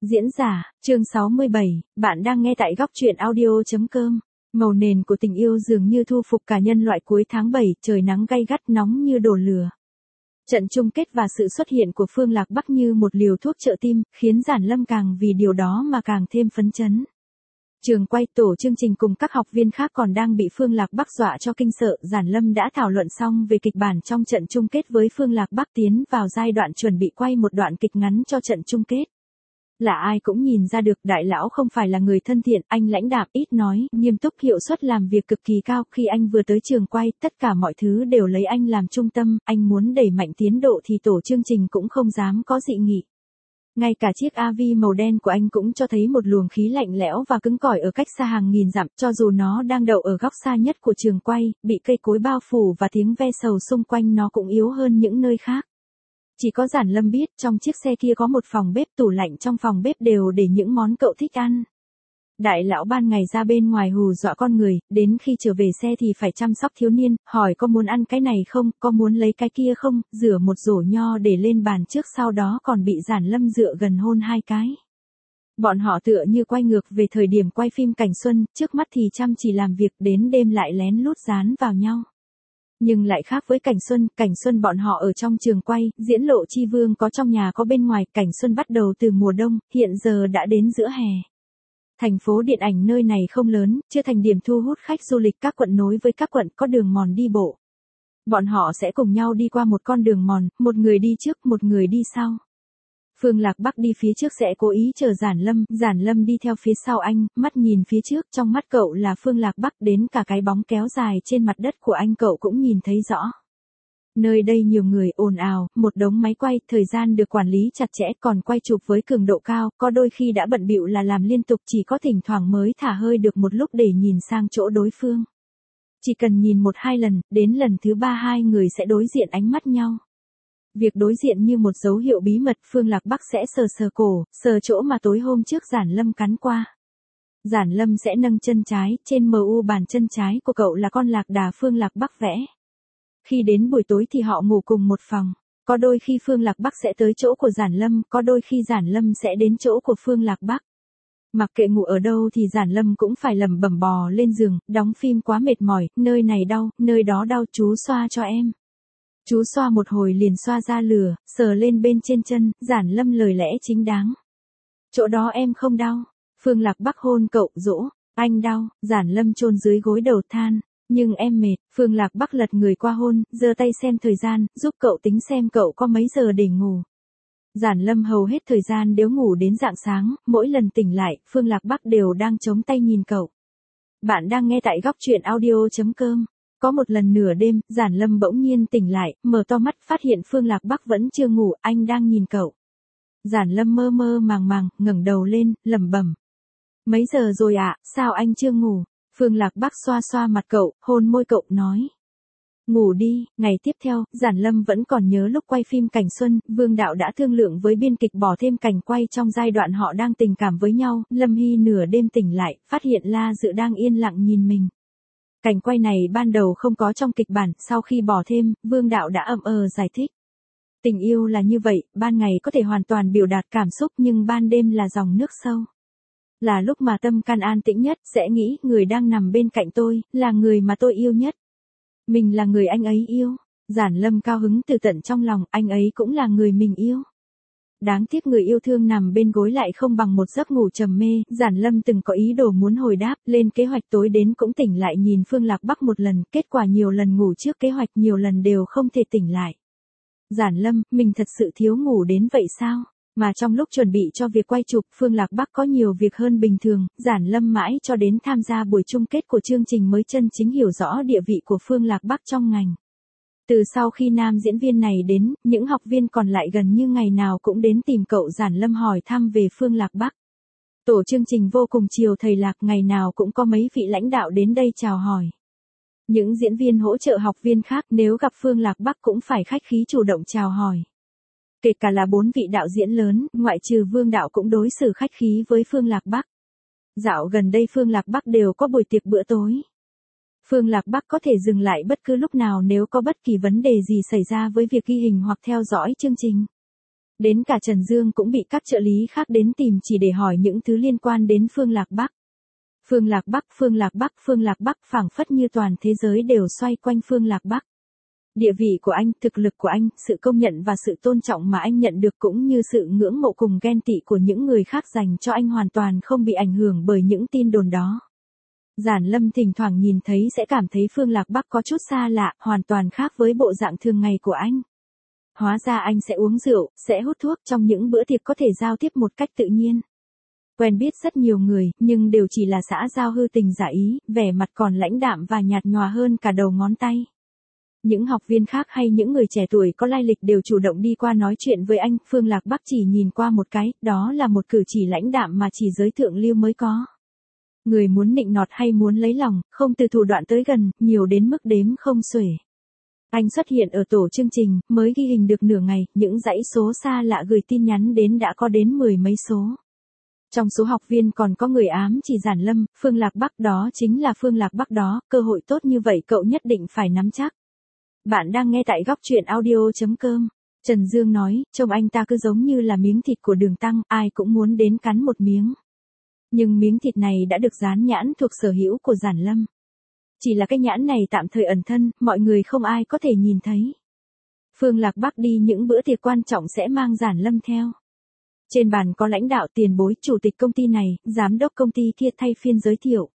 Diễn giả, chương 67, bạn đang nghe tại góc truyện audio.com. Màu nền của tình yêu dường như thu phục cả nhân loại cuối tháng 7, trời nắng gay gắt nóng như đổ lửa. Trận chung kết và sự xuất hiện của Phương Lạc Bắc như một liều thuốc trợ tim, khiến Giản Lâm càng vì điều đó mà càng thêm phấn chấn. Trường quay tổ chương trình cùng các học viên khác còn đang bị Phương Lạc Bắc dọa cho kinh sợ. Giản Lâm đã thảo luận xong về kịch bản trong trận chung kết với Phương Lạc Bắc, tiến vào giai đoạn chuẩn bị quay một đoạn kịch ngắn cho trận chung kết. Là ai cũng nhìn ra được đại lão không phải là người thân thiện, anh lãnh đạm, ít nói, nghiêm túc, hiệu suất làm việc cực kỳ cao. Khi anh vừa tới trường quay, tất cả mọi thứ đều lấy anh làm trung tâm, anh muốn đẩy mạnh tiến độ thì tổ chương trình cũng không dám có dị nghị. Ngay cả chiếc AV màu đen của anh cũng cho thấy một luồng khí lạnh lẽo và cứng cỏi ở cách xa hàng nghìn dặm, cho dù nó đang đậu ở góc xa nhất của trường quay, bị cây cối bao phủ và tiếng ve sầu xung quanh nó cũng yếu hơn những nơi khác. Chỉ có Giản Lâm biết, trong chiếc xe kia có một phòng bếp, tủ lạnh trong phòng bếp đều để những món cậu thích ăn. Đại lão ban ngày ra bên ngoài hù dọa con người, đến khi trở về xe thì phải chăm sóc thiếu niên, hỏi có muốn ăn cái này không, có muốn lấy cái kia không, rửa một rổ nho để lên bàn trước, sau đó còn bị Giản Lâm dựa gần hôn 2 cái. Bọn họ tựa như quay ngược về thời điểm quay phim cảnh xuân, trước mắt thì chăm chỉ làm việc, đến đêm lại lén lút dán vào nhau. Nhưng lại khác với cảnh xuân bọn họ ở trong trường quay, diễn lộ chi vương có trong nhà có bên ngoài, cảnh xuân bắt đầu từ mùa đông, hiện giờ đã đến giữa hè. Thành phố điện ảnh nơi này không lớn, chưa thành điểm thu hút khách du lịch, các quận nối với các quận có đường mòn đi bộ. Bọn họ sẽ cùng nhau đi qua một con đường mòn, một người đi trước, một người đi sau. Phương Lạc Bắc đi phía trước sẽ cố ý chờ Giản Lâm đi theo phía sau anh, mắt nhìn phía trước, trong mắt cậu là Phương Lạc Bắc, đến cả cái bóng kéo dài trên mặt đất của anh cậu cũng nhìn thấy rõ. Nơi đây nhiều người, ồn ào, một đống máy quay, thời gian được quản lý chặt chẽ, còn quay chụp với cường độ cao, có đôi khi đã bận bịu là làm liên tục, chỉ có thỉnh thoảng mới thả hơi được một lúc để nhìn sang chỗ đối phương. Chỉ cần nhìn 1-2 lần, đến lần thứ 3 hai người sẽ đối diện ánh mắt nhau. Việc đối diện như một dấu hiệu bí mật, Phương Lạc Bắc sẽ sờ cổ, sờ chỗ mà tối hôm trước Giản Lâm cắn qua. Giản Lâm sẽ nâng chân trái, trên mu bàn chân trái của cậu là con lạc đà Phương Lạc Bắc vẽ. Khi đến buổi tối thì họ ngủ cùng một phòng. Có đôi khi Phương Lạc Bắc sẽ tới chỗ của Giản Lâm, có đôi khi Giản Lâm sẽ đến chỗ của Phương Lạc Bắc. Mặc kệ ngủ ở đâu thì Giản Lâm cũng phải lẩm bẩm bò lên giường, đóng phim quá mệt mỏi, nơi này đau, nơi đó đau, chú xoa cho em. Chú xoa một hồi liền xoa ra lửa, sờ lên bên trên chân, Giản Lâm lời lẽ chính đáng. Chỗ đó em không đau. Phương Lạc Bắc hôn cậu, dỗ, anh đau. Giản Lâm chôn dưới gối đầu than, nhưng em mệt. Phương Lạc Bắc lật người qua hôn, giơ tay xem thời gian, giúp cậu tính xem cậu có mấy giờ để ngủ. Giản Lâm hầu hết thời gian đều ngủ đến rạng sáng, mỗi lần tỉnh lại, Phương Lạc Bắc đều đang chống tay nhìn cậu. Bạn đang nghe tại góc truyện audio.com. Có một lần nửa đêm, Giản Lâm bỗng nhiên tỉnh lại, mở to mắt, phát hiện Phương Lạc Bắc vẫn chưa ngủ, anh đang nhìn cậu. Giản Lâm mơ mơ màng, ngẩng đầu lên, lẩm bẩm. Mấy giờ rồi ạ, sao anh chưa ngủ? Phương Lạc Bắc xoa xoa mặt cậu, hôn môi cậu, nói. Ngủ đi. Ngày tiếp theo, Giản Lâm vẫn còn nhớ lúc quay phim cảnh xuân, Vương Đạo đã thương lượng với biên kịch bỏ thêm cảnh quay trong giai đoạn họ đang tình cảm với nhau. Lâm Hy nửa đêm tỉnh lại, phát hiện La Dự đang yên lặng nhìn mình. Cảnh quay này ban đầu không có trong kịch bản, sau khi bỏ thêm, Vương Đạo đã giải thích. Tình yêu là như vậy, ban ngày có thể hoàn toàn biểu đạt cảm xúc nhưng ban đêm là dòng nước sâu. Là lúc mà tâm can an tĩnh nhất, sẽ nghĩ người đang nằm bên cạnh tôi, là người mà tôi yêu nhất. Mình là người anh ấy yêu. Giản Lâm cao hứng từ tận trong lòng, anh ấy cũng là người mình yêu. Đáng tiếc người yêu thương nằm bên gối lại không bằng một giấc ngủ trầm mê. Giản Lâm từng có ý đồ muốn hồi đáp, lên kế hoạch tối đến cũng tỉnh lại nhìn Phương Lạc Bắc một lần, kết quả nhiều lần ngủ trước kế hoạch, nhiều lần đều không thể tỉnh lại. Giản Lâm, mình thật sự thiếu ngủ đến vậy sao? Mà trong lúc chuẩn bị cho việc quay chụp, Phương Lạc Bắc có nhiều việc hơn bình thường, Giản Lâm mãi cho đến tham gia buổi chung kết của chương trình mới chân chính hiểu rõ địa vị của Phương Lạc Bắc trong ngành. Từ sau khi nam diễn viên này đến, những học viên còn lại gần như ngày nào cũng đến tìm cậu Giản Lâm hỏi thăm về Phương Lạc Bắc. Tổ chương trình vô cùng chiều thầy Lạc, ngày nào cũng có mấy vị lãnh đạo đến đây chào hỏi. Những diễn viên hỗ trợ học viên khác nếu gặp Phương Lạc Bắc cũng phải khách khí chủ động chào hỏi. Kể cả là 4 vị đạo diễn lớn, ngoại trừ Vương Đạo cũng đối xử khách khí với Phương Lạc Bắc. Dạo gần đây Phương Lạc Bắc đều có buổi tiệc bữa tối. Phương Lạc Bắc có thể dừng lại bất cứ lúc nào nếu có bất kỳ vấn đề gì xảy ra với việc ghi hình hoặc theo dõi chương trình. Đến cả Trần Dương cũng bị các trợ lý khác đến tìm chỉ để hỏi những thứ liên quan đến Phương Lạc Bắc. Phương Lạc Bắc, Phương Lạc Bắc, Phương Lạc Bắc, phảng phất như toàn thế giới đều xoay quanh Phương Lạc Bắc. Địa vị của anh, thực lực của anh, sự công nhận và sự tôn trọng mà anh nhận được cũng như sự ngưỡng mộ cùng ghen tị của những người khác dành cho anh hoàn toàn không bị ảnh hưởng bởi những tin đồn đó. Giản Lâm thỉnh thoảng nhìn thấy sẽ cảm thấy Phương Lạc Bắc có chút xa lạ, hoàn toàn khác với bộ dạng thường ngày của anh. Hóa ra anh sẽ uống rượu, sẽ hút thuốc, trong những bữa tiệc có thể giao tiếp một cách tự nhiên. Quen biết rất nhiều người, nhưng đều chỉ là xã giao hư tình giả ý, vẻ mặt còn lãnh đạm và nhạt nhòa hơn cả đầu ngón tay. Những học viên khác hay những người trẻ tuổi có lai lịch đều chủ động đi qua nói chuyện với anh, Phương Lạc Bắc chỉ nhìn qua một cái, đó là một cử chỉ lãnh đạm mà chỉ giới thượng lưu mới có. Người muốn nịnh nọt hay muốn lấy lòng, không từ thủ đoạn tới gần, nhiều đến mức đếm không xuể. Anh xuất hiện ở tổ chương trình, mới ghi hình được nửa ngày, những dãy số xa lạ gửi tin nhắn đến đã có đến 10 mấy số. Trong số học viên còn có người ám chỉ Giản Lâm, Phương Lạc Bắc đó chính là Phương Lạc Bắc đó, cơ hội tốt như vậy cậu nhất định phải nắm chắc. Bạn đang nghe tại góc truyện audio.com. Trần Dương nói, trông anh ta cứ giống như là miếng thịt của Đường Tăng, ai cũng muốn đến cắn một miếng. Nhưng miếng thịt này đã được dán nhãn thuộc sở hữu của Giản Lâm. Chỉ là cái nhãn này tạm thời ẩn thân, mọi người không ai có thể nhìn thấy. Phương Lạc Bắc đi những bữa tiệc quan trọng sẽ mang Giản Lâm theo. Trên bàn có lãnh đạo tiền bối, chủ tịch công ty này, giám đốc công ty kia thay phiên giới thiệu.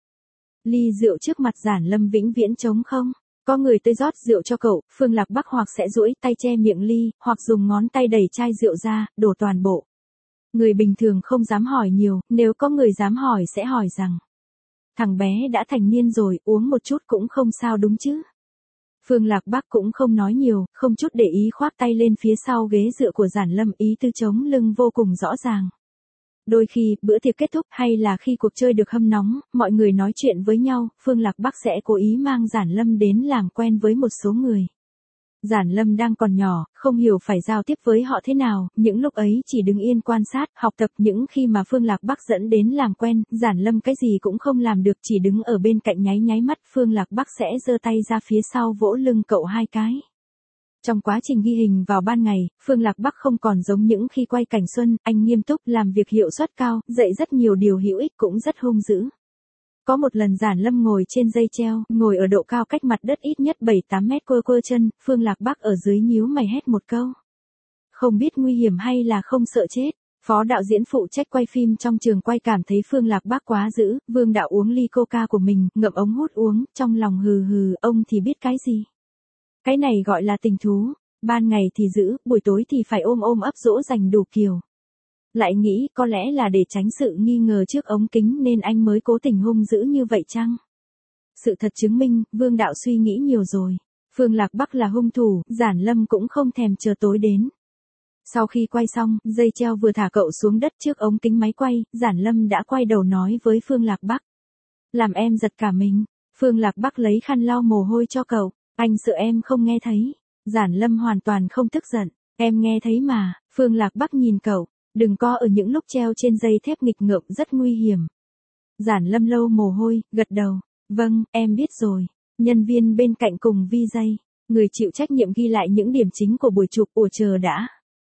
Ly rượu trước mặt Giản Lâm vĩnh viễn trống không. Có người tới rót rượu cho cậu, Phương Lạc Bắc hoặc sẽ duỗi tay che miệng ly, hoặc dùng ngón tay đẩy chai rượu ra, đổ toàn bộ. Người bình thường không dám hỏi nhiều, nếu có người dám hỏi sẽ hỏi rằng: thằng bé đã thành niên rồi, uống một chút cũng không sao đúng chứ. Phương Lạc Bắc cũng không nói nhiều, không chút để ý khoác tay lên phía sau ghế dựa của Giản Lâm, ý tư chống lưng vô cùng rõ ràng. Đôi khi, bữa tiệc kết thúc hay là khi cuộc chơi được hâm nóng, mọi người nói chuyện với nhau, Phương Lạc Bắc sẽ cố ý mang Giản Lâm đến làm quen với một số người. Giản Lâm đang còn nhỏ, không hiểu phải giao tiếp với họ thế nào, những lúc ấy chỉ đứng yên quan sát, học tập. Những khi mà Phương Lạc Bắc dẫn đến làm quen, Giản Lâm cái gì cũng không làm được, chỉ đứng ở bên cạnh nháy nháy mắt, Phương Lạc Bắc sẽ giơ tay ra phía sau vỗ lưng cậu 2 cái. Trong quá trình ghi hình vào ban ngày, Phương Lạc Bắc không còn giống những khi quay cảnh xuân, anh nghiêm túc, làm việc hiệu suất cao, dạy rất nhiều điều hữu ích cũng rất hung dữ. Có một lần Giản Lâm ngồi trên dây treo, ngồi ở độ cao cách mặt đất ít nhất 7-8 mét, quơ chân, Phương Lạc Bắc ở dưới nhíu mày hét một câu. Không biết nguy hiểm hay là không sợ chết. Phó đạo diễn phụ trách quay phim trong trường quay cảm thấy Phương Lạc Bắc quá dữ, Vương đạo uống ly coca của mình, ngậm ống hút uống, trong lòng hừ hừ, ông thì biết cái gì. Cái này gọi là tình thú, ban ngày thì giữ, buổi tối thì phải ôm ôm ấp dỗ dành đủ kiểu. Lại nghĩ có lẽ là để tránh sự nghi ngờ trước ống kính nên anh mới cố tình hung dữ như vậy chăng? Sự thật chứng minh, Vương đạo suy nghĩ nhiều rồi. Phương Lạc Bắc là hung thủ, Giản Lâm cũng không thèm chờ tối đến. Sau khi quay xong, dây treo vừa thả cậu xuống đất trước ống kính máy quay, Giản Lâm đã quay đầu nói với Phương Lạc Bắc. Làm em giật cả mình. Phương Lạc Bắc lấy khăn lau mồ hôi cho cậu. Anh sợ em không nghe thấy. Giản Lâm hoàn toàn không tức giận. Em nghe thấy mà. Phương Lạc Bắc nhìn cậu. Đừng co ở những lúc treo trên dây thép nghịch ngợm, rất nguy hiểm. Giản Lâm lau mồ hôi, gật đầu. Vâng, em biết rồi. Nhân viên bên cạnh cùng VJ, người chịu trách nhiệm ghi lại những điểm chính của buổi chụp. Ủa chờ đã.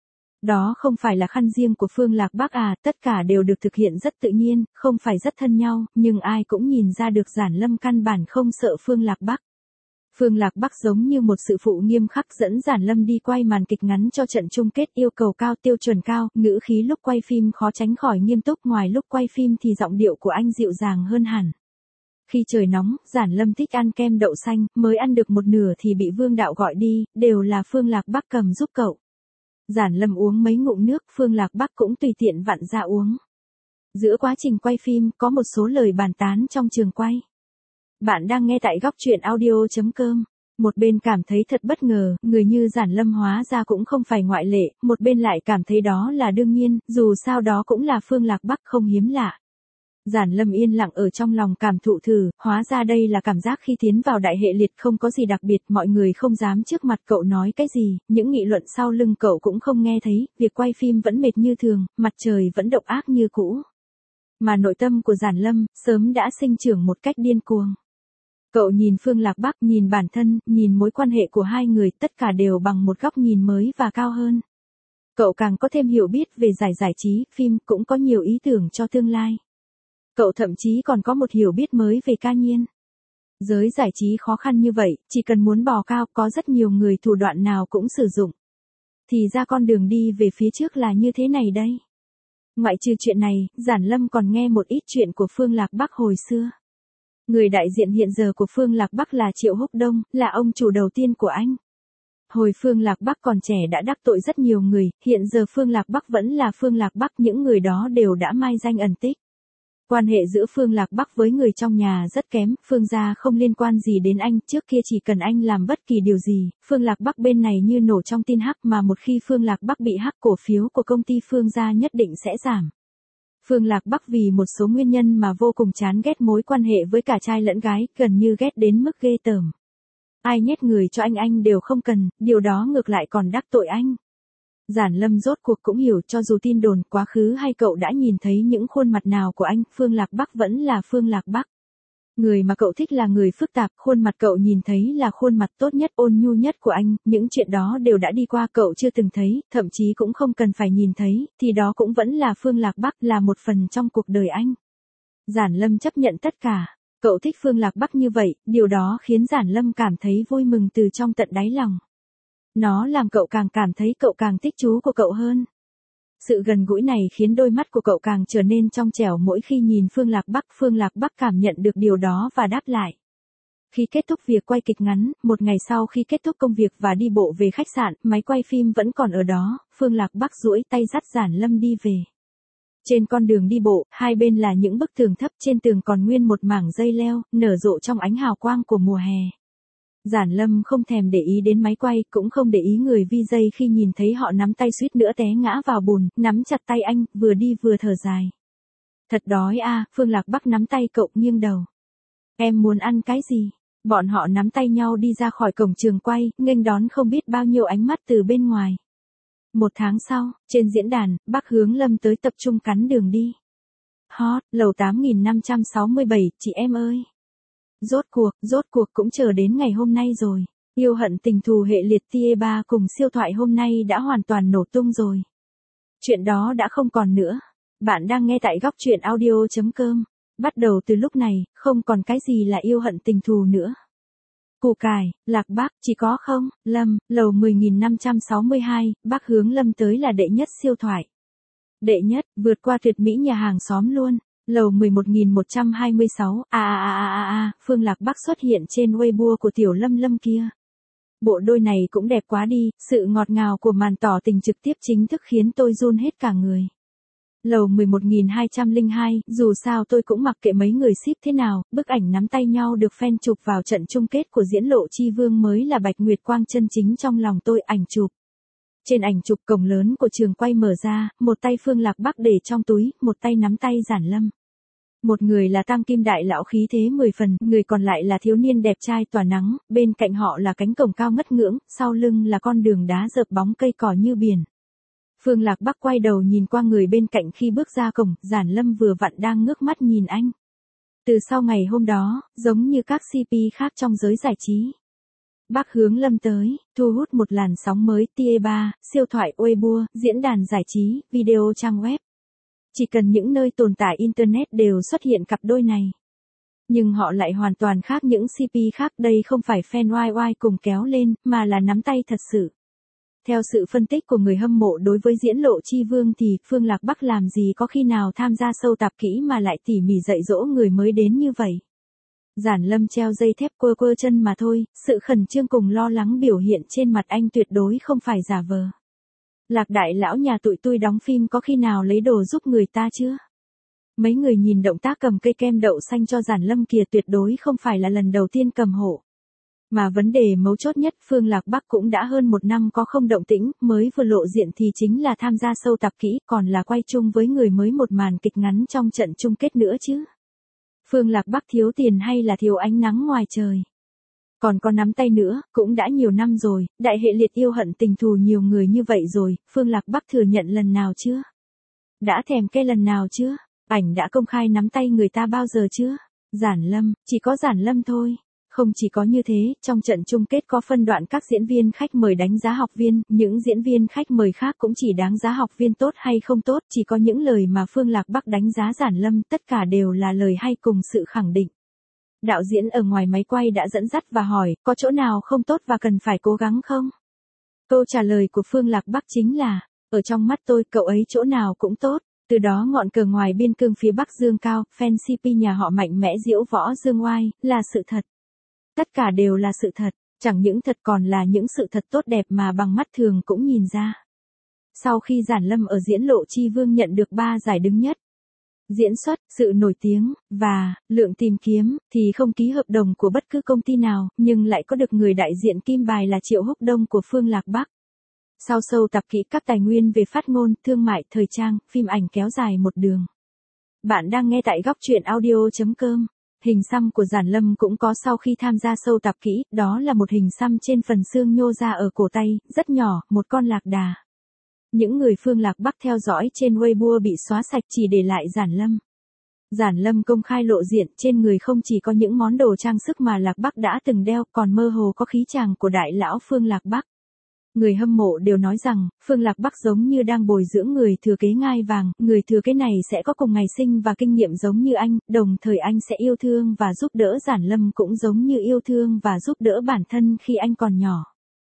Đó không phải là khăn riêng của Phương Lạc Bắc à, tất cả đều được thực hiện rất tự nhiên, không phải rất thân nhau, nhưng ai cũng nhìn ra được Giản Lâm căn bản không sợ Phương Lạc Bắc. Phương Lạc Bắc giống như một sự phụ nghiêm khắc dẫn Giản Lâm đi quay màn kịch ngắn cho trận chung kết, yêu cầu cao, tiêu chuẩn cao, ngữ khí lúc quay phim khó tránh khỏi nghiêm túc, ngoài lúc quay phim thì giọng điệu của anh dịu dàng hơn hẳn. Khi trời nóng, Giản Lâm thích ăn kem đậu xanh, mới ăn được một nửa thì bị Vương đạo gọi đi, đều là Phương Lạc Bắc cầm giúp cậu. Giản Lâm uống mấy ngụm nước, Phương Lạc Bắc cũng tùy tiện vặn ra uống. Giữa quá trình quay phim, có một số lời bàn tán trong trường quay. Bạn đang nghe tại góc truyện audio.com. Một bên cảm thấy thật bất ngờ, người như Giản Lâm hóa ra cũng không phải ngoại lệ, một bên lại cảm thấy đó là đương nhiên, dù sao đó cũng là Phương Lạc Bắc, không hiếm lạ. Giản Lâm yên lặng ở trong lòng cảm thụ thử, hóa ra đây là cảm giác khi tiến vào đại hệ liệt, không có gì đặc biệt, mọi người không dám trước mặt cậu nói cái gì, những nghị luận sau lưng cậu cũng không nghe thấy, việc quay phim vẫn mệt như thường, mặt trời vẫn độc ác như cũ. Mà nội tâm của Giản Lâm, sớm đã sinh trưởng một cách điên cuồng. Cậu nhìn Phương Lạc Bắc, nhìn bản thân, nhìn mối quan hệ của hai người, tất cả đều bằng một góc nhìn mới và cao hơn. Cậu càng có thêm hiểu biết về giải trí, phim, cũng có nhiều ý tưởng cho tương lai. Cậu thậm chí còn có một hiểu biết mới về ca nhiên. Giới giải trí khó khăn như vậy, chỉ cần muốn bò cao có rất nhiều người thủ đoạn nào cũng sử dụng. Thì ra con đường đi về phía trước là như thế này đây. Ngoại trừ chuyện này, Giản Lâm còn nghe một ít chuyện của Phương Lạc Bắc hồi xưa. Người đại diện hiện giờ của Phương Lạc Bắc là Triệu Húc Đông, là ông chủ đầu tiên của anh. Hồi Phương Lạc Bắc còn trẻ đã đắc tội rất nhiều người, hiện giờ Phương Lạc Bắc vẫn là Phương Lạc Bắc, những người đó đều đã mai danh ẩn tích. Quan hệ giữa Phương Lạc Bắc với người trong nhà rất kém, Phương gia không liên quan gì đến anh, trước kia chỉ cần anh làm bất kỳ điều gì, Phương Lạc Bắc bên này như nổ trong tin hắc, mà một khi Phương Lạc Bắc bị hắc, cổ phiếu của công ty Phương gia nhất định sẽ giảm. Phương Lạc Bắc vì một số nguyên nhân mà vô cùng chán ghét mối quan hệ với cả trai lẫn gái, gần như ghét đến mức ghê tởm. Ai nhét người cho anh đều không cần, điều đó ngược lại còn đắc tội anh. Giản Lâm rốt cuộc cũng hiểu, cho dù tin đồn quá khứ hay cậu đã nhìn thấy những khuôn mặt nào của anh, Phương Lạc Bắc vẫn là Phương Lạc Bắc. Người mà cậu thích là người phức tạp, khuôn mặt cậu nhìn thấy là khuôn mặt tốt nhất, ôn nhu nhất của anh, những chuyện đó đều đã đi qua, cậu chưa từng thấy, thậm chí cũng không cần phải nhìn thấy, thì đó cũng vẫn là Phương Lạc Bắc, là một phần trong cuộc đời anh. Giản Lâm chấp nhận tất cả. Cậu thích Phương Lạc Bắc như vậy, điều đó khiến Giản Lâm cảm thấy vui mừng từ trong tận đáy lòng. Nó làm cậu càng cảm thấy cậu càng thích chú của cậu hơn. Sự gần gũi này khiến đôi mắt của cậu càng trở nên trong trẻo mỗi khi nhìn Phương Lạc Bắc cảm nhận được điều đó và đáp lại. Khi kết thúc việc quay kịch ngắn, một ngày sau khi kết thúc công việc và đi bộ về khách sạn, máy quay phim vẫn còn ở đó, Phương Lạc Bắc duỗi tay dắt Giản Lâm đi về. Trên con đường đi bộ, hai bên là những bức tường thấp, trên tường còn nguyên một mảng dây leo, nở rộ trong ánh hào quang của mùa hè. Giản Lâm không thèm để ý đến máy quay, cũng không để ý người VJ khi nhìn thấy họ nắm tay suýt nữa té ngã vào bùn, nắm chặt tay anh, vừa đi vừa thở dài. Thật đói à, Phương Lạc Bắc nắm tay cậu nghiêng đầu. Em muốn ăn cái gì? Bọn họ nắm tay nhau đi ra khỏi cổng trường quay, nghênh đón không biết bao nhiêu ánh mắt từ bên ngoài. Một tháng sau, trên diễn đàn, Bắc Hướng Lâm tới tập trung cắn đường đi. Hot, lầu 8567, chị em ơi. Rốt cuộc cũng chờ đến ngày hôm nay rồi. Yêu hận tình thù hệ liệt tia 3 cùng siêu thoại hôm nay đã hoàn toàn nổ tung rồi. Chuyện đó đã không còn nữa. Bạn đang nghe tại góc truyện audio.com. Bắt đầu từ lúc này, không còn cái gì là yêu hận tình thù nữa. Củ cải, Lạc Bắc, chỉ có không, Lâm, lầu 10.562, Bắc Hướng Lâm tới là đệ nhất siêu thoại. Đệ nhất, vượt qua tuyệt mỹ nhà hàng xóm luôn. Lầu 11.126, Phương Lạc Bắc xuất hiện trên Weibo của Tiểu Lâm Lâm kia. Bộ đôi này cũng đẹp quá đi, sự ngọt ngào của màn tỏ tình trực tiếp chính thức khiến tôi run hết cả người. Lầu 11.202, dù sao tôi cũng mặc kệ mấy người ship thế nào, bức ảnh nắm tay nhau được fan chụp vào trận chung kết của diễn Lộ Chi Vương mới là Bạch Nguyệt Quang chân chính trong lòng tôi. Ảnh chụp. Trên ảnh chụp, cổng lớn của trường quay mở ra, một tay Phương Lạc Bắc để trong túi, một tay nắm tay Giản Lâm. Một người là tam kim đại lão khí thế 10 phần, người còn lại là thiếu niên đẹp trai tỏa nắng, bên cạnh họ là cánh cổng cao ngất ngưỡng, sau lưng là con đường đá rợp bóng cây cỏ như biển. Phương Lạc Bắc quay đầu nhìn qua người bên cạnh khi bước ra cổng, Giản Lâm vừa vặn đang ngước mắt nhìn anh. Từ sau ngày hôm đó, giống như các CP khác trong giới giải trí, Bắc Hướng Lâm tới, thu hút một làn sóng mới, tia 3, siêu thoại Weibo, diễn đàn giải trí, video trang web. Chỉ cần những nơi tồn tại Internet đều xuất hiện cặp đôi này. Nhưng họ lại hoàn toàn khác những CP khác, đây không phải fan YY cùng kéo lên, mà là nắm tay thật sự. Theo sự phân tích của người hâm mộ đối với diễn Lộ Chi Vương thì Phương Lạc Bắc làm gì có khi nào tham gia show tạp kỹ mà lại tỉ mỉ dạy dỗ người mới đến như vậy. Giản Lâm treo dây thép quơ chân mà thôi, sự khẩn trương cùng lo lắng biểu hiện trên mặt anh tuyệt đối không phải giả vờ. Lạc đại lão nhà tụi tôi đóng phim có khi nào lấy đồ giúp người ta chưa? Mấy người nhìn động tác cầm cây kem đậu xanh cho Giản Lâm kìa, tuyệt đối không phải là lần đầu tiên cầm hộ. Mà vấn đề mấu chốt nhất, Phương Lạc Bắc cũng đã hơn 1 năm có không động tĩnh, mới vừa lộ diện thì chính là tham gia show tạp kỹ, còn là quay chung với người mới một màn kịch ngắn trong trận chung kết nữa chứ. Phương Lạc Bắc thiếu tiền hay là thiếu ánh nắng ngoài trời? Còn có nắm tay nữa, cũng đã nhiều năm rồi, đại hệ liệt yêu hận tình thù nhiều người như vậy rồi, Phương Lạc Bắc thừa nhận lần nào chưa? Đã thèm cái lần nào chưa? Ảnh đã công khai nắm tay người ta bao giờ chưa? Giản Lâm, chỉ có Giản Lâm thôi. Không chỉ có như thế, trong trận chung kết có phân đoạn các diễn viên khách mời đánh giá học viên, những diễn viên khách mời khác cũng chỉ đánh giá học viên tốt hay không tốt, chỉ có những lời mà Phương Lạc Bắc đánh giá Giản Lâm, tất cả đều là lời hay cùng sự khẳng định. Đạo diễn ở ngoài máy quay đã dẫn dắt và hỏi, có chỗ nào không tốt và cần phải cố gắng không? Câu trả lời của Phương Lạc Bắc chính là, ở trong mắt tôi cậu ấy chỗ nào cũng tốt. Từ đó ngọn cờ ngoài biên cương phía Bắc dương cao, fan CP nhà họ mạnh mẽ diễu võ dương oai, là sự thật. Tất cả đều là sự thật, chẳng những thật còn là những sự thật tốt đẹp mà bằng mắt thường cũng nhìn ra. Sau khi Giản Lâm ở diễn Lộ Chi Vương nhận được 3 giải đứng nhất, diễn xuất, sự nổi tiếng, và lượng tìm kiếm, thì không ký hợp đồng của bất cứ công ty nào, nhưng lại có được người đại diện kim bài là Triệu Húc Đông của Phương Lạc Bắc. Sau sâu tập kỹ các tài nguyên về phát ngôn, thương mại, thời trang, phim ảnh kéo dài một đường. Bạn đang nghe tại góc truyện audio.com. Hình xăm của Giản Lâm cũng có sau khi tham gia sâu tập kỹ, đó là một hình xăm trên phần xương nhô ra ở cổ tay, rất nhỏ, một con lạc đà. Những người Phương Lạc Bắc theo dõi trên Weibo bị xóa sạch chỉ để lại Giản Lâm. Giản Lâm công khai lộ diện, trên người không chỉ có những món đồ trang sức mà Lạc Bắc đã từng đeo, còn mơ hồ có khí chàng của đại lão Phương Lạc Bắc. Người hâm mộ đều nói rằng, Phương Lạc Bắc giống như đang bồi dưỡng người thừa kế ngai vàng, người thừa kế này sẽ có cùng ngày sinh và kinh nghiệm giống như anh, đồng thời anh sẽ yêu thương và giúp đỡ Giản Lâm cũng giống như yêu thương và giúp đỡ bản thân khi anh còn nhỏ.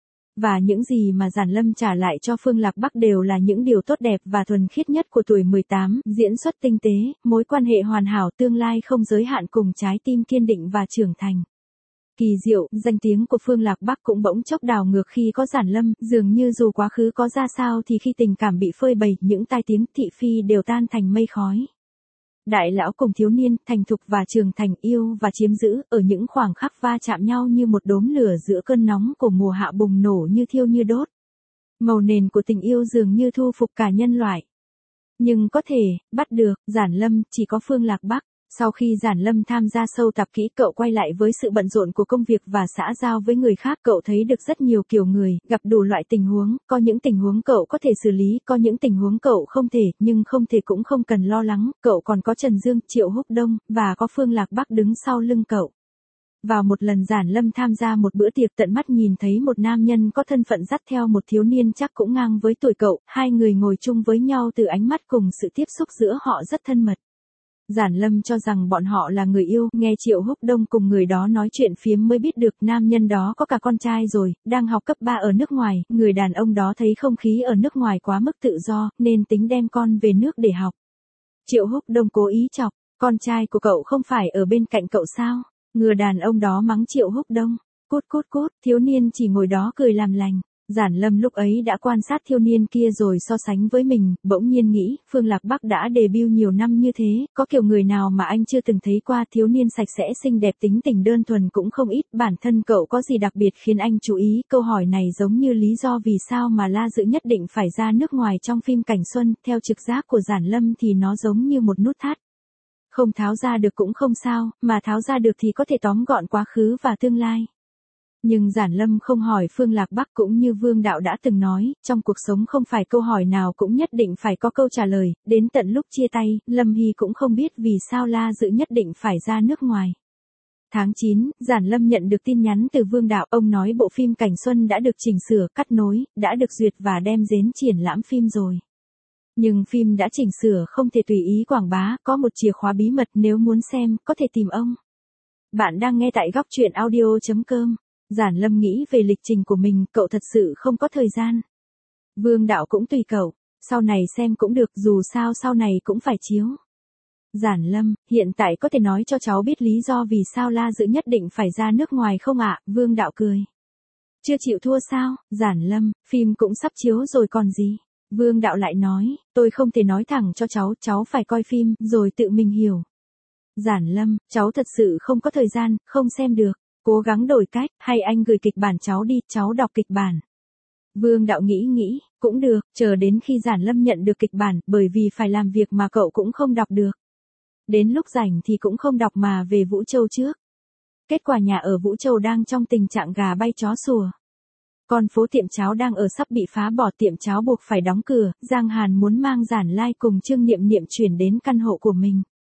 Và những gì mà Giản Lâm trả lại cho Phương Lạc Bắc đều là những điều tốt đẹp và thuần khiết nhất của tuổi 18, diễn xuất tinh tế, mối quan hệ hoàn hảo, tương lai không giới hạn cùng trái tim kiên định và trưởng thành. Kỳ diệu, danh tiếng của Phương Lạc Bắc cũng bỗng chốc đảo ngược khi có Giản Lâm, dường như dù quá khứ có ra sao thì khi tình cảm bị phơi bày, những tai tiếng thị phi đều tan thành mây khói. Đại lão cùng thiếu niên, thành thục và trưởng thành, yêu và chiếm giữ, ở những khoảng khắc va chạm nhau như một đốm lửa giữa cơn nóng của mùa hạ bùng nổ như thiêu như đốt. Màu nền của tình yêu dường như thu phục cả nhân loại. Nhưng có thể, bắt được, Giản Lâm, chỉ có Phương Lạc Bắc. Sau khi Giản Lâm tham gia sâu tập kỹ, cậu quay lại với sự bận rộn của công việc và xã giao với người khác, cậu thấy được rất nhiều kiểu người, gặp đủ loại tình huống, có những tình huống cậu có thể xử lý, có những tình huống cậu không thể, nhưng không thể cũng không cần lo lắng, cậu còn có Trần Dương, Triệu Húc Đông, và có Phương Lạc Bắc đứng sau lưng cậu. Vào một lần Giản Lâm tham gia một bữa tiệc, tận mắt nhìn thấy một nam nhân có thân phận dắt theo một thiếu niên chắc cũng ngang với tuổi cậu, hai người ngồi chung với nhau, từ ánh mắt cùng sự tiếp xúc giữa họ rất thân mật. Giản Lâm cho rằng bọn họ là người yêu, nghe Triệu Húc Đông cùng người đó nói chuyện phiếm mới biết được nam nhân đó có cả con trai rồi, đang học cấp 3 ở nước ngoài, người đàn ông đó thấy không khí ở nước ngoài quá mức tự do, nên tính đem con về nước để học. Triệu Húc Đông cố ý chọc, con trai của cậu không phải ở bên cạnh cậu sao? Người đàn ông đó mắng Triệu Húc Đông, cút cút cút, thiếu niên chỉ ngồi đó cười làm lành. Giản Lâm lúc ấy đã quan sát thiếu niên kia rồi so sánh với mình, bỗng nhiên nghĩ, Phương Lạc Bắc đã debut nhiều năm như thế, có kiểu người nào mà anh chưa từng thấy qua, thiếu niên sạch sẽ xinh đẹp, tính tình đơn thuần cũng không ít, bản thân cậu có gì đặc biệt khiến anh chú ý, câu hỏi này giống như lý do vì sao mà La Dự nhất định phải ra nước ngoài trong phim Cảnh Xuân, theo trực giác của Giản Lâm thì nó giống như một nút thắt. Không tháo ra được cũng không sao, mà tháo ra được thì có thể tóm gọn quá khứ và tương lai. Nhưng Giản Lâm không hỏi Phương Lạc Bắc, cũng như Vương Đạo đã từng nói, trong cuộc sống không phải câu hỏi nào cũng nhất định phải có câu trả lời, đến tận lúc chia tay, Lâm Hy cũng không biết vì sao La Dự nhất định phải ra nước ngoài. Tháng 9, Giản Lâm nhận được tin nhắn từ Vương Đạo, ông nói bộ phim Cảnh Xuân đã được chỉnh sửa, cắt nối, đã được duyệt và đem đến triển lãm phim rồi. Nhưng phim đã chỉnh sửa không thể tùy ý quảng bá, có một chìa khóa bí mật, nếu muốn xem, có thể tìm ông. Bạn đang nghe tại góc truyện audio.com. Giản Lâm nghĩ về lịch trình của mình, cậu thật sự không có thời gian. Vương Đạo cũng tùy cậu, sau này xem cũng được, dù sao sau này cũng phải chiếu. Giản Lâm, hiện tại có thể nói cho cháu biết lý do vì sao La Dự nhất định phải ra nước ngoài không ạ? Vương Đạo cười. Chưa chịu thua sao? Giản Lâm, phim cũng sắp chiếu rồi còn gì? Vương Đạo lại nói, tôi không thể nói thẳng cho cháu phải coi phim, rồi tự mình hiểu. Giản Lâm, cháu thật sự không có thời gian, không xem được. Cố gắng đổi cách, hay anh gửi kịch bản cháu đi, cháu đọc kịch bản. Vương Đạo nghĩ, cũng được, chờ đến khi Giản Lâm nhận được kịch bản, bởi vì phải làm việc mà cậu cũng không đọc được. Đến lúc rảnh thì cũng không đọc mà về Vũ Châu trước. Kết quả nhà ở Vũ Châu đang trong tình trạng gà bay chó sủa. Con phố tiệm cháo đang ở sắp bị phá bỏ, tiệm cháo buộc phải đóng cửa, Giang Hàn muốn mang Giản Lai cùng Trương Niệm Niệm chuyển đến căn hộ của mình.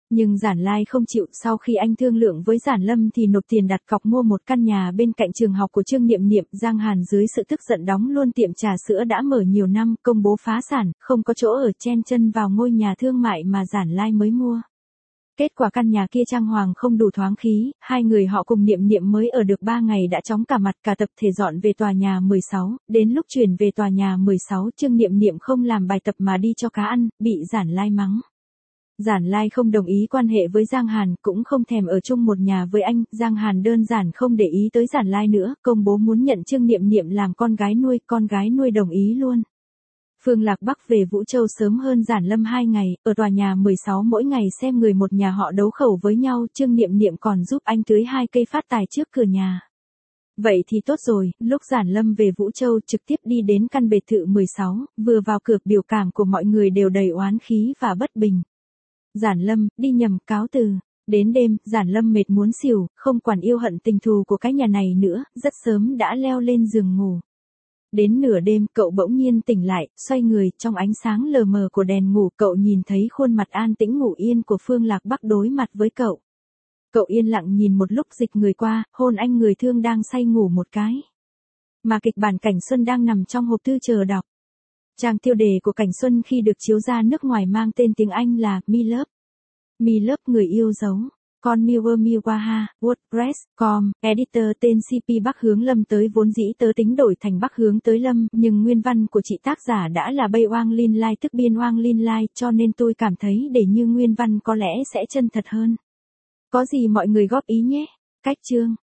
Nhưng Giản Lai không chịu, sau khi anh thương lượng với Giản Lâm thì nộp tiền đặt cọc mua một căn nhà bên cạnh trường học của Trương Niệm Niệm. Giang Hàn dưới sự tức giận đóng luôn tiệm trà sữa đã mở nhiều năm, công bố phá sản, không có chỗ ở, chen chân vào ngôi nhà thương mại mà Giản Lai mới mua. Kết quả căn nhà kia trang hoàng không đủ thoáng khí, hai người họ cùng Niệm Niệm mới ở được 3 ngày đã chóng cả mặt, cả tập thể dọn về tòa nhà 16, đến lúc chuyển về tòa nhà 16 Trương Niệm Niệm không làm bài tập mà đi cho cá ăn, bị Giản Lai mắng. Giản Lai không đồng ý quan hệ với Giang Hàn, cũng không thèm ở chung một nhà với anh, Giang Hàn đơn giản không để ý tới Giản Lai nữa, công bố muốn nhận Trương Niệm Niệm làm con gái nuôi đồng ý luôn. Phương Lạc Bắc về Vũ Châu sớm hơn Giản Lâm 2 ngày, ở tòa nhà 16 mỗi ngày xem người một nhà họ đấu khẩu với nhau, Trương Niệm Niệm còn giúp anh tưới 2 cây phát tài trước cửa nhà. Vậy thì tốt rồi, lúc Giản Lâm về Vũ Châu trực tiếp đi đến căn biệt thự 16, vừa vào cửa biểu cảm của mọi người đều đầy oán khí và bất bình. Giản Lâm, đi nhầm, cáo từ. Đến đêm, Giản Lâm mệt muốn xỉu, không quản yêu hận tình thù của cái nhà này nữa, rất sớm đã leo lên giường ngủ. Đến nửa đêm, cậu bỗng nhiên tỉnh lại, xoay người, trong ánh sáng lờ mờ của đèn ngủ, cậu nhìn thấy khuôn mặt an tĩnh ngủ yên của Phương Lạc Bắc đối mặt với cậu. Cậu yên lặng nhìn một lúc, dịch người qua, hôn anh người thương đang say ngủ một cái. Mà kịch bản Cảnh Xuân đang nằm trong hộp thư chờ đọc. Trang tiêu đề của Cảnh Xuân khi được chiếu ra nước ngoài mang tên tiếng Anh là Me Love. Me Love người yêu dấu. Con Miwa Miwaha, WordPress.com, editor tên CP Bắc Hướng Lâm tới vốn dĩ tớ tính đổi thành Bắc Hướng tới Lâm, nhưng nguyên văn của chị tác giả đã là Bay Oang Linh Lai tức biên Oang Linh Lai, cho nên tôi cảm thấy để như nguyên văn có lẽ sẽ chân thật hơn. Có gì mọi người góp ý nhé. Cách chương.